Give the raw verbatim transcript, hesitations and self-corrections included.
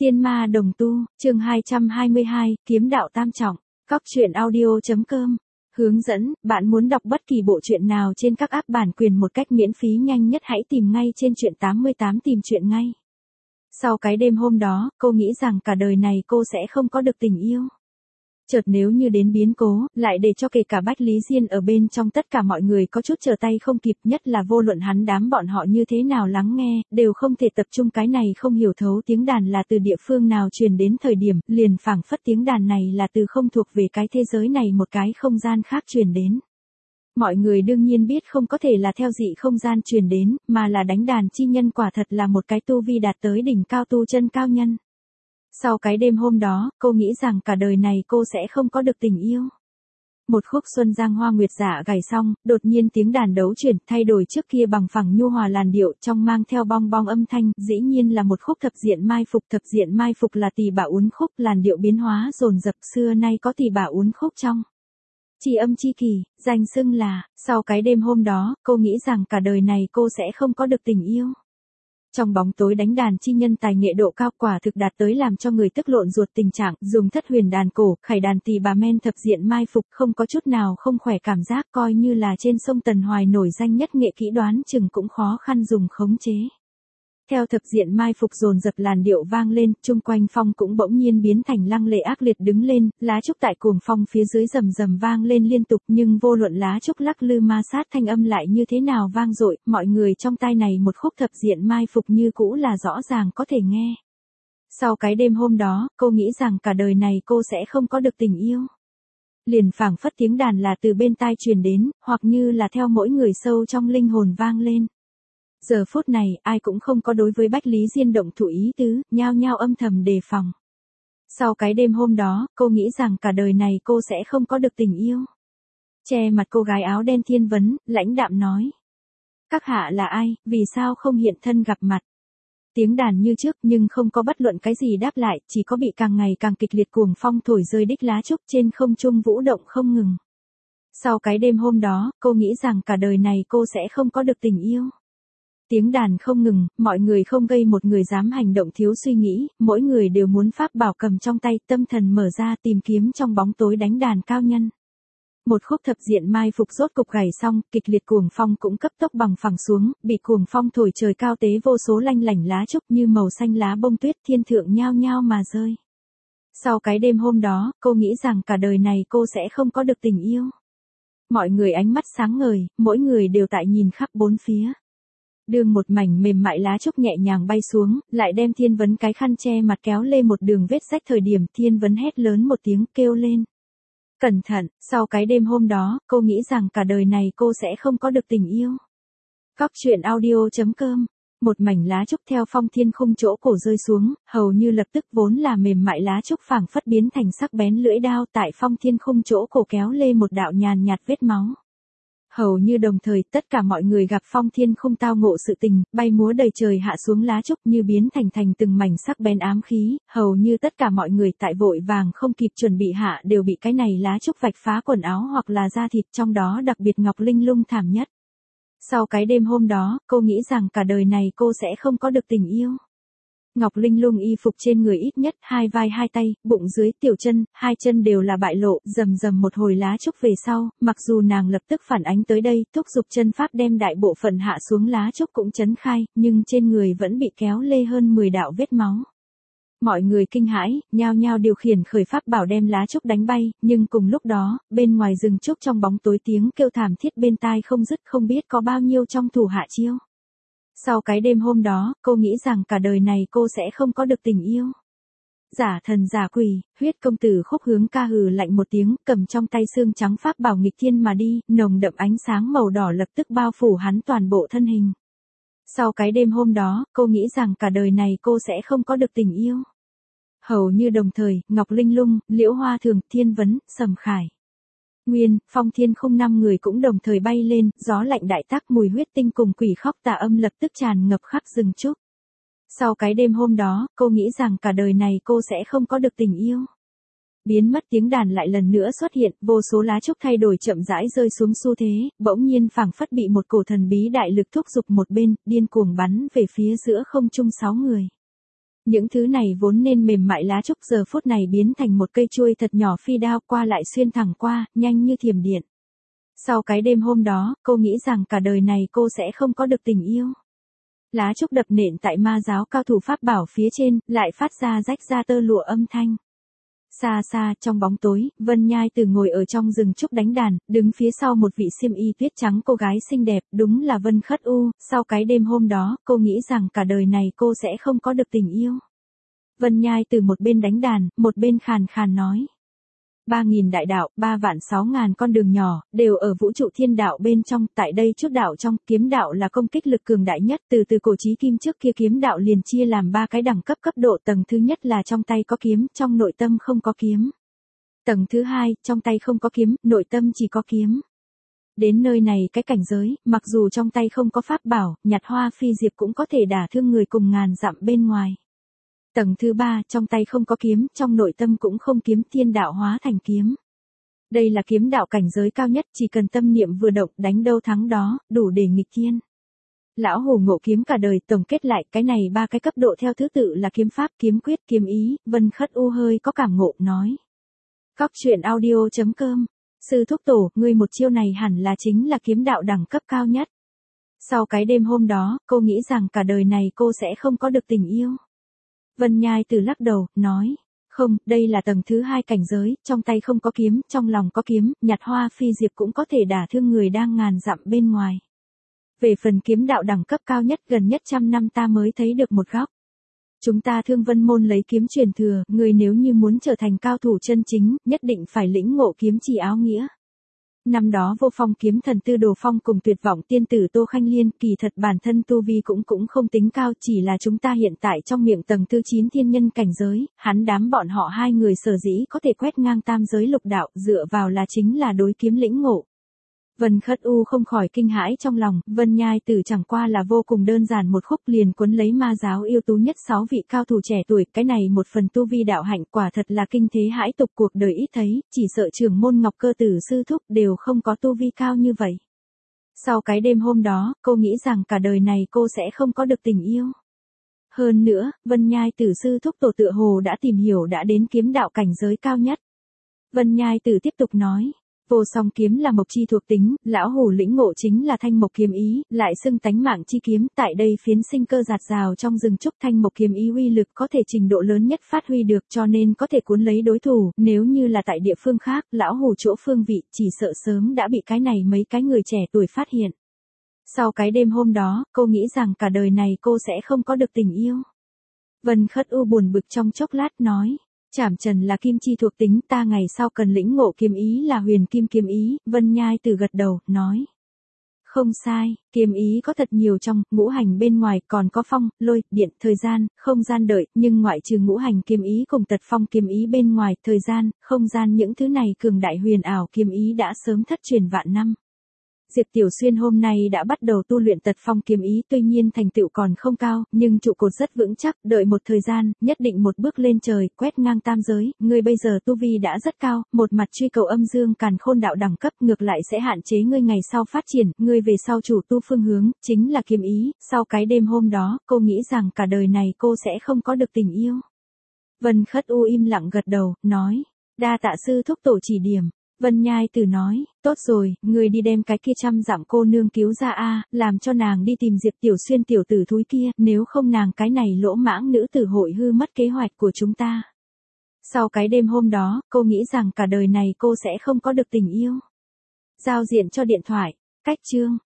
Tiên ma đồng tu, chương hai trăm hai mươi hai, kiếm đạo tam trọng, cóc truyện audio.com. Hướng dẫn, bạn muốn đọc bất kỳ bộ truyện nào trên các app bản quyền một cách miễn phí nhanh nhất hãy tìm ngay trên truyện tám mươi tám tìm truyện ngay. Sau cái đêm hôm đó, cô nghĩ rằng cả đời này cô sẽ không có được tình yêu. Chợt nếu như đến biến cố, lại để cho kể cả Bách Lý Diên ở bên trong tất cả mọi người có chút trở tay không kịp, nhất là vô luận hắn đám bọn họ như thế nào lắng nghe, đều không thể tập trung. Cái này không hiểu thấu tiếng đàn là từ địa phương nào truyền đến thời điểm, liền phảng phất tiếng đàn này là từ không thuộc về cái thế giới này một cái không gian khác truyền đến. Mọi người đương nhiên biết không có thể là theo dị không gian truyền đến, mà là đánh đàn chi nhân quả thật là một cái tu vi đạt tới đỉnh cao tu chân cao nhân. Sau cái đêm hôm đó, cô nghĩ rằng cả đời này cô sẽ không có được tình yêu. Một khúc Xuân Giang Hoa Nguyệt Dạ gảy xong, đột nhiên tiếng đàn đấu chuyển, thay đổi trước kia bằng phẳng nhu hòa làn điệu, trong mang theo bong bong âm thanh, dĩ nhiên là một khúc thập diện mai phục. Thập diện mai phục là tỳ bà uốn khúc, làn điệu biến hóa dồn dập, xưa nay có tỳ bà uốn khúc trong chi âm chi kỳ, danh xưng là. Sau cái đêm hôm đó, cô nghĩ rằng cả đời này cô sẽ không có được tình yêu. Trong bóng tối đánh đàn chi nhân tài nghệ độ cao quả thực đạt tới làm cho người tức lộn ruột tình trạng, dùng thất huyền đàn cổ, khải đàn tỳ bà men thập diện mai phục, không có chút nào không khỏe cảm giác, coi như là trên sông Tần Hoài nổi danh nhất nghệ kỹ đoán chừng cũng khó khăn dùng khống chế. Theo thập diện mai phục dồn dập làn điệu vang lên, chung quanh phong cũng bỗng nhiên biến thành lăng lệ ác liệt đứng lên, lá trúc tại cuồng phong phía dưới rầm rầm vang lên liên tục, nhưng vô luận lá trúc lắc lư ma sát thanh âm lại như thế nào vang dội, mọi người trong tai này một khúc thập diện mai phục như cũ là rõ ràng có thể nghe. Sau cái đêm hôm đó, cô nghĩ rằng cả đời này cô sẽ không có được tình yêu. Liền phảng phất tiếng đàn là từ bên tai truyền đến, hoặc như là theo mỗi người sâu trong linh hồn vang lên. Giờ phút này, ai cũng không có đối với Bách Lý Diên động thủ ý tứ, nhao nhao âm thầm đề phòng. Sau cái đêm hôm đó, cô nghĩ rằng cả đời này cô sẽ không có được tình yêu. Che mặt cô gái áo đen Thiên Vấn, lãnh đạm nói. Các hạ là ai, vì sao không hiện thân gặp mặt? Tiếng đàn như trước nhưng không có bất luận cái gì đáp lại, chỉ có bị càng ngày càng kịch liệt cuồng phong thổi rơi đích lá trúc trên không trung vũ động không ngừng. Sau cái đêm hôm đó, cô nghĩ rằng cả đời này cô sẽ không có được tình yêu. Tiếng đàn không ngừng, mọi người không gây một người dám hành động thiếu suy nghĩ, mỗi người đều muốn pháp bảo cầm trong tay, tâm thần mở ra tìm kiếm trong bóng tối đánh đàn cao nhân. Một khúc thập diện mai phục rốt cục gảy xong, kịch liệt cuồng phong cũng cấp tốc bằng phẳng xuống, bị cuồng phong thổi trời cao tế vô số lanh lảnh lá trúc như màu xanh lá bông tuyết thiên thượng nhao nhao mà rơi. Sau cái đêm hôm đó, cô nghĩ rằng cả đời này cô sẽ không có được tình yêu. Mọi người ánh mắt sáng ngời, mỗi người đều tại nhìn khắp bốn phía. Đường một mảnh mềm mại lá trúc nhẹ nhàng bay xuống, lại đem Thiên Vấn cái khăn che mặt kéo lê một đường vết rách. Thời điểm Thiên Vấn hét lớn một tiếng kêu lên. Cẩn thận, sau cái đêm hôm đó, cô nghĩ rằng cả đời này cô sẽ không có được tình yêu. Cóc truyện audio.com. Một mảnh lá trúc theo phong thiên khung chỗ cổ rơi xuống, hầu như lập tức vốn là mềm mại lá trúc phảng phất biến thành sắc bén lưỡi đao, tại phong thiên khung chỗ cổ kéo lê một đạo nhàn nhạt vết máu. Hầu như đồng thời tất cả mọi người gặp phong thiên khung tao ngộ sự tình, bay múa đầy trời hạ xuống lá trúc như biến thành thành từng mảnh sắc bén ám khí, hầu như tất cả mọi người tại vội vàng không kịp chuẩn bị hạ đều bị cái này lá trúc vạch phá quần áo hoặc là da thịt, trong đó đặc biệt Ngọc Linh Lung thảm nhất. Sau cái đêm hôm đó, cô nghĩ rằng cả đời này cô sẽ không có được tình yêu. Ngọc Linh Lung y phục trên người ít nhất hai vai hai tay, bụng dưới, tiểu chân, hai chân đều là bại lộ, rầm rầm một hồi lá trúc về sau, mặc dù nàng lập tức phản ánh tới đây, thúc giục chân pháp đem đại bộ phận hạ xuống lá trúc cũng chấn khai, nhưng trên người vẫn bị kéo lê hơn mười đạo vết máu. Mọi người kinh hãi, nhao nhao điều khiển khởi pháp bảo đem lá trúc đánh bay, nhưng cùng lúc đó, bên ngoài rừng trúc trong bóng tối tiếng kêu thảm thiết bên tai không dứt, không biết có bao nhiêu trong thủ hạ chiêu. Sau cái đêm hôm đó, cô nghĩ rằng cả đời này cô sẽ không có được tình yêu. Giả thần giả quỷ, huyết công tử Khúc Hướng ca hừ lạnh một tiếng, cầm trong tay xương trắng pháp bảo nghịch thiên mà đi, nồng đậm ánh sáng màu đỏ lập tức bao phủ hắn toàn bộ thân hình. Sau cái đêm hôm đó, cô nghĩ rằng cả đời này cô sẽ không có được tình yêu. Hầu như đồng thời, Ngọc Linh Lung, Liễu Hoa Thường, Thiên Vấn, Sầm Khải, Nguyên, Phong Thiên Khung năm người cũng đồng thời bay lên, gió lạnh đại tác mùi huyết tinh cùng quỷ khóc tà âm lập tức tràn ngập khắp rừng trúc. Sau cái đêm hôm đó, cô nghĩ rằng cả đời này cô sẽ không có được tình yêu. Biến mất tiếng đàn lại lần nữa xuất hiện, vô số lá trúc thay đổi chậm rãi rơi xuống xu thế, bỗng nhiên phảng phất bị một cổ thần bí đại lực thúc giục một bên, điên cuồng bắn về phía giữa không trung sáu người. Những thứ này vốn nên mềm mại lá trúc giờ phút này biến thành một cây chuôi thật nhỏ phi đao qua lại xuyên thẳng qua, nhanh như thiểm điện. Sau cái đêm hôm đó, cô nghĩ rằng cả đời này cô sẽ không có được tình yêu. Lá trúc đập nện tại ma giáo cao thủ pháp bảo phía trên, lại phát ra rách ra tơ lụa âm thanh. Xa xa, trong bóng tối, Vân Nhai Tử ngồi ở trong rừng trúc đánh đàn, đứng phía sau một vị xiêm y tuyết trắng cô gái xinh đẹp, đúng là Vân Khất U. Sau cái đêm hôm đó, cô nghĩ rằng cả đời này cô sẽ không có được tình yêu. Vân Nhai Tử một bên đánh đàn, một bên khàn khàn nói. Ba nghìn đại đạo, ba vạn sáu ngàn con đường nhỏ, đều ở vũ trụ thiên đạo bên trong, tại đây chút đạo trong, kiếm đạo là công kích lực cường đại nhất, từ từ cổ chí kim trước kia kiếm đạo liền chia làm ba cái đẳng cấp cấp độ, tầng thứ nhất là trong tay có kiếm, trong nội tâm không có kiếm. Tầng thứ hai, trong tay không có kiếm, nội tâm chỉ có kiếm. Đến nơi này cái cảnh giới, mặc dù trong tay không có pháp bảo, nhặt hoa phi diệp cũng có thể đả thương người cùng ngàn dặm bên ngoài. Tầng thứ ba, trong tay không có kiếm, trong nội tâm cũng không kiếm, thiên đạo hóa thành kiếm. Đây là kiếm đạo cảnh giới cao nhất, chỉ cần tâm niệm vừa động, đánh đâu thắng đó, đủ để nghịch thiên. Lão Hồ ngộ kiếm cả đời, tổng kết lại, cái này ba cái cấp độ theo thứ tự là kiếm pháp, kiếm quyết, kiếm ý. Vân Khất U hơi có cảm ngộ, nói. Cóc truyện audio chấm com. Sư thúc tổ, ngươi một chiêu này hẳn là chính là kiếm đạo đẳng cấp cao nhất. Sau cái đêm hôm đó, cô nghĩ rằng cả đời này cô sẽ không có được tình yêu. Vân Nhai Tử lắc đầu, nói, không, đây là tầng thứ hai cảnh giới, trong tay không có kiếm, trong lòng có kiếm, nhặt hoa phi diệp cũng có thể đả thương người đang ngàn dặm bên ngoài. Về phần kiếm đạo đẳng cấp cao nhất gần nhất trăm năm ta mới thấy được một góc. Chúng ta Thương Vân môn lấy kiếm truyền thừa, người nếu như muốn trở thành cao thủ chân chính, nhất định phải lĩnh ngộ kiếm chỉ áo nghĩa. Năm đó Vô Phong kiếm thần Tư Đồ Phong cùng tuyệt vọng tiên tử Tô Khanh Liên, kỳ thật bản thân tu vi cũng cũng không tính cao, chỉ là chúng ta hiện tại trong miệng tầng thứ chín thiên nhân cảnh giới, hắn đám bọn họ hai người sở dĩ có thể quét ngang tam giới lục đạo, dựa vào là chính là đối kiếm lĩnh ngộ. Vân Khất U không khỏi kinh hãi trong lòng, Vân Nhai Tử chẳng qua là vô cùng đơn giản một khúc liền cuốn lấy ma giáo yêu tú nhất sáu vị cao thủ trẻ tuổi, cái này một phần tu vi đạo hạnh quả thật là kinh thế hãi tục cuộc đời ít thấy, chỉ sợ trưởng môn Ngọc Cơ Tử sư thúc đều không có tu vi cao như vậy. Sau cái đêm hôm đó, cô nghĩ rằng cả đời này cô sẽ không có được tình yêu. Hơn nữa, Vân Nhai Tử sư thúc tổ tựa hồ đã tìm hiểu đã đến kiếm đạo cảnh giới cao nhất. Vân Nhai Tử tiếp tục nói. Vô Song kiếm là mộc chi thuộc tính, lão hủ lĩnh ngộ chính là thanh mộc kiếm ý, lại xưng tánh mạng chi kiếm, tại đây phiến sinh cơ giạt rào trong rừng trúc thanh mộc kiếm ý uy lực có thể trình độ lớn nhất phát huy được, cho nên có thể cuốn lấy đối thủ, nếu như là tại địa phương khác, lão hủ chỗ phương vị, chỉ sợ sớm đã bị cái này mấy cái người trẻ tuổi phát hiện. Sau cái đêm hôm đó, cô nghĩ rằng cả đời này cô sẽ không có được tình yêu. Vân Khất U buồn bực trong chốc lát nói. Trảm trần là kim chi thuộc tính, ta ngày sau cần lĩnh ngộ kiếm ý là huyền kim kiếm ý. Vân Nhai Tử gật đầu, nói. Không sai, kiếm ý có thật nhiều trong, ngũ hành bên ngoài còn có phong, lôi, điện, thời gian, không gian đợi, nhưng ngoại trừ ngũ hành kiếm ý cùng tật phong kiếm ý bên ngoài, thời gian, không gian những thứ này cường đại huyền ảo kiếm ý đã sớm thất truyền vạn năm. Diệp Tiểu Xuyên hôm nay đã bắt đầu tu luyện tật phong kiếm ý, tuy nhiên thành tựu còn không cao, nhưng trụ cột rất vững chắc, đợi một thời gian, nhất định một bước lên trời, quét ngang tam giới, ngươi bây giờ tu vi đã rất cao, một mặt truy cầu âm dương càn khôn đạo đẳng cấp, ngược lại sẽ hạn chế ngươi ngày sau phát triển, ngươi về sau chủ tu phương hướng, chính là kiếm ý. Sau cái đêm hôm đó, cô nghĩ rằng cả đời này cô sẽ không có được tình yêu. Vân Khất U im lặng gật đầu, nói, đa tạ sư thúc tổ chỉ điểm. Vân Nhai Tử nói, tốt rồi, người đi đem cái kia trăm dặm cô nương cứu ra a, làm cho nàng đi tìm Diệp Tiểu Xuyên tiểu tử thúi kia, nếu không nàng cái này lỗ mãng nữ tử hội hư mất kế hoạch của chúng ta. Sau cái đêm hôm đó, cô nghĩ rằng cả đời này cô sẽ không có được tình yêu. Giao diện cho điện thoại, cách chương.